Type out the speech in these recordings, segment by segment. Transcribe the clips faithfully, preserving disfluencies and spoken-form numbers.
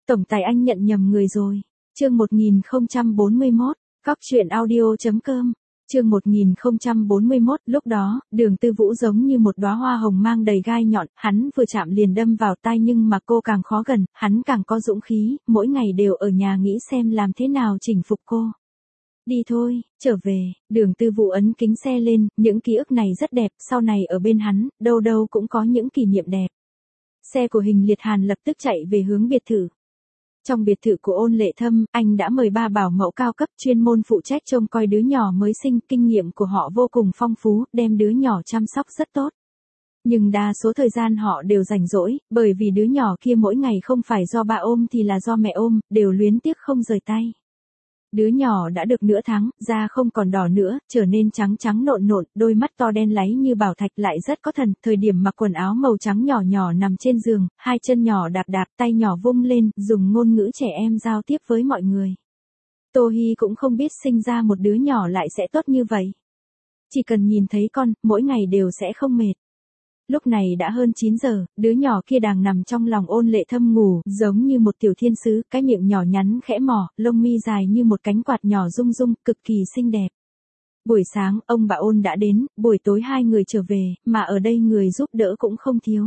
Tổng tài anh nhận nhầm người rồi. Chương một nghìn không trăm bốn mươi mốt, Cóc truyện audio chấm com. Chương một nghìn không trăm bốn mươi mốt, lúc đó, Đường Tư Vũ giống như một đóa hoa hồng mang đầy gai nhọn, hắn vừa chạm liền đâm vào tai, nhưng mà cô càng khó gần, hắn càng có dũng khí, mỗi ngày đều ở nhà nghĩ xem làm thế nào chỉnh phục cô. Đi thôi, trở về. Đường Tư Vũ ấn kính xe lên, những ký ức này rất đẹp, sau này ở bên hắn, đâu đâu cũng có những kỷ niệm đẹp. Xe của Hình Liệt Hàn lập tức chạy về hướng biệt thự. Trong biệt thự của Ôn Lệ Thâm, anh đã mời ba bảo mẫu cao cấp chuyên môn phụ trách trông coi đứa nhỏ mới sinh, kinh nghiệm của họ vô cùng phong phú, đem đứa nhỏ chăm sóc rất tốt. Nhưng đa số thời gian họ đều rảnh rỗi, bởi vì đứa nhỏ kia mỗi ngày không phải do ba ôm thì là do mẹ ôm, đều luyến tiếc không rời tay. Đứa nhỏ đã được nửa tháng, da không còn đỏ nữa, trở nên trắng trắng nộn nộn, đôi mắt to đen láy như bảo thạch lại rất có thần, thời điểm mặc quần áo màu trắng nhỏ nhỏ nằm trên giường, hai chân nhỏ đạp đạp, tay nhỏ vung lên, dùng ngôn ngữ trẻ em giao tiếp với mọi người. Tô Hi cũng không biết sinh ra một đứa nhỏ lại sẽ tốt như vậy. Chỉ cần nhìn thấy con, mỗi ngày đều sẽ không mệt. Lúc này đã hơn chín giờ, đứa nhỏ kia đang nằm trong lòng Ôn Lệ Thâm ngủ, giống như một tiểu thiên sứ, cái miệng nhỏ nhắn khẽ mỏ, lông mi dài như một cánh quạt nhỏ rung rung, cực kỳ xinh đẹp. Buổi sáng, ông bà Ôn đã đến, buổi tối hai người trở về, mà ở đây người giúp đỡ cũng không thiếu.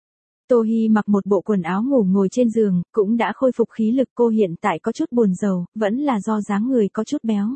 Tô Hi mặc một bộ quần áo ngủ ngồi trên giường, cũng đã khôi phục khí lực, cô hiện tại có chút buồn rầu, vẫn là do dáng người có chút béo.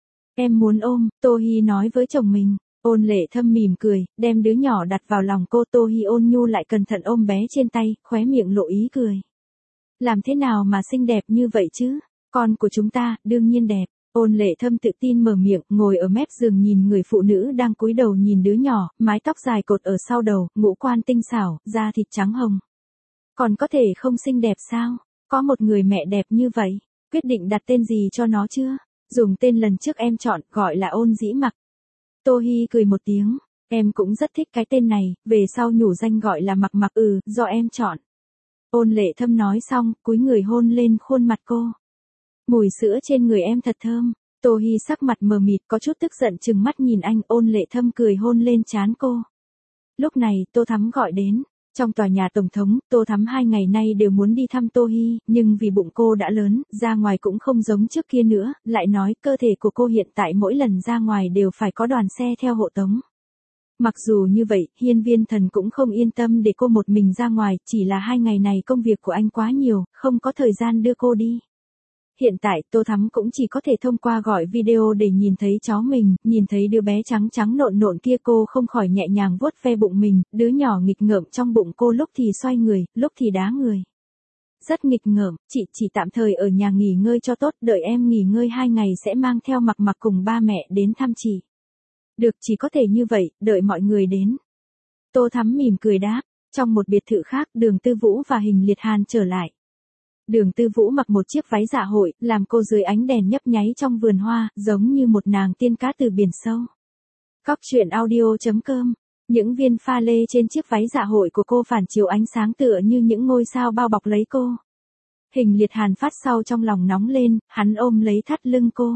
Em muốn ôm, Tô Hi nói với chồng mình. Ôn Lệ Thâm mỉm cười, đem đứa nhỏ đặt vào lòng cô. Tô Hi ôn nhu lại cẩn thận ôm bé trên tay, khóe miệng lộ ý cười. Làm thế nào mà xinh đẹp như vậy chứ? Con của chúng ta, đương nhiên đẹp. Ôn Lệ Thâm tự tin mở miệng, ngồi ở mép giường nhìn người phụ nữ đang cúi đầu nhìn đứa nhỏ, mái tóc dài cột ở sau đầu, ngũ quan tinh xảo, da thịt trắng hồng. Còn có thể không xinh đẹp sao? Có một người mẹ đẹp như vậy, quyết định đặt tên gì cho nó chưa? Dùng tên lần trước em chọn, gọi là Ôn Dĩ Mặc. Tô Hi cười một tiếng, em cũng rất thích cái tên này, về sau nhủ danh gọi là Mặc Mặc. Ừ, do em chọn. Ôn Lệ Thâm nói xong, cúi người hôn lên khuôn mặt cô. Mùi sữa trên người em thật thơm. Tô Hi sắc mặt mờ mịt, có chút tức giận trừng mắt nhìn anh. Ôn Lệ Thâm cười hôn lên trán cô. Lúc này, Tô Thắm gọi đến. Trong tòa nhà tổng thống, Tô Thắm hai ngày nay đều muốn đi thăm Tô Hi, nhưng vì bụng cô đã lớn, ra ngoài cũng không giống trước kia nữa, lại nói cơ thể của cô hiện tại mỗi lần ra ngoài đều phải có đoàn xe theo hộ tống. Mặc dù như vậy, Hiên Viên Thần cũng không yên tâm để cô một mình ra ngoài, chỉ là hai ngày này công việc của anh quá nhiều, không có thời gian đưa cô đi. Hiện tại, Tô Thắm cũng chỉ có thể thông qua gọi video để nhìn thấy cháu mình, nhìn thấy đứa bé trắng trắng nộn nộn kia, cô không khỏi nhẹ nhàng vuốt ve bụng mình, đứa nhỏ nghịch ngợm trong bụng cô lúc thì xoay người, lúc thì đá người. Rất nghịch ngợm, chị chỉ tạm thời ở nhà nghỉ ngơi cho tốt, đợi em nghỉ ngơi hai ngày sẽ mang theo Mặc Mặc cùng ba mẹ đến thăm chị. Được, chỉ có thể như vậy, đợi mọi người đến. Tô Thắm mỉm cười đáp. Trong một biệt thự khác, Đường Tư Vũ và Hình Liệt Hàn trở lại. Đường Tư Vũ mặc một chiếc váy dạ hội, làm cô dưới ánh đèn nhấp nháy trong vườn hoa, giống như một nàng tiên cá từ biển sâu. Cóc truyện audio chấm com. Những viên pha lê trên chiếc váy dạ hội của cô phản chiếu ánh sáng tựa như những ngôi sao bao bọc lấy cô. Hình Liệt Hàn phát sau trong lòng nóng lên, hắn ôm lấy thắt lưng cô.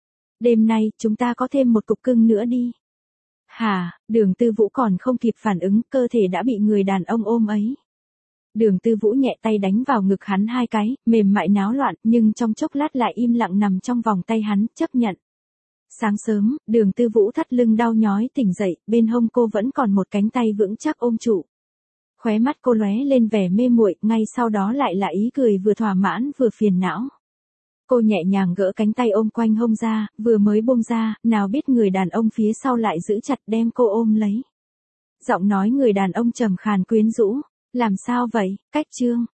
Đêm nay, chúng ta có thêm một cục cưng nữa đi. Hả, Đường Tư Vũ còn không kịp phản ứng, cơ thể đã bị người đàn ông ôm ấy. Đường Tư Vũ nhẹ tay đánh vào ngực hắn hai cái, mềm mại náo loạn, nhưng trong chốc lát lại im lặng nằm trong vòng tay hắn, chấp nhận. Sáng sớm, Đường Tư Vũ thắt lưng đau nhói tỉnh dậy, bên hông cô vẫn còn một cánh tay vững chắc ôm trụ. Khóe mắt cô lóe lên vẻ mê muội, ngay sau đó lại là ý cười vừa thỏa mãn vừa phiền não. Cô nhẹ nhàng gỡ cánh tay ôm quanh hông ra, vừa mới buông ra, nào biết người đàn ông phía sau lại giữ chặt đem cô ôm lấy. Giọng nói người đàn ông trầm khàn quyến rũ. Làm sao vậy, Cách Trương?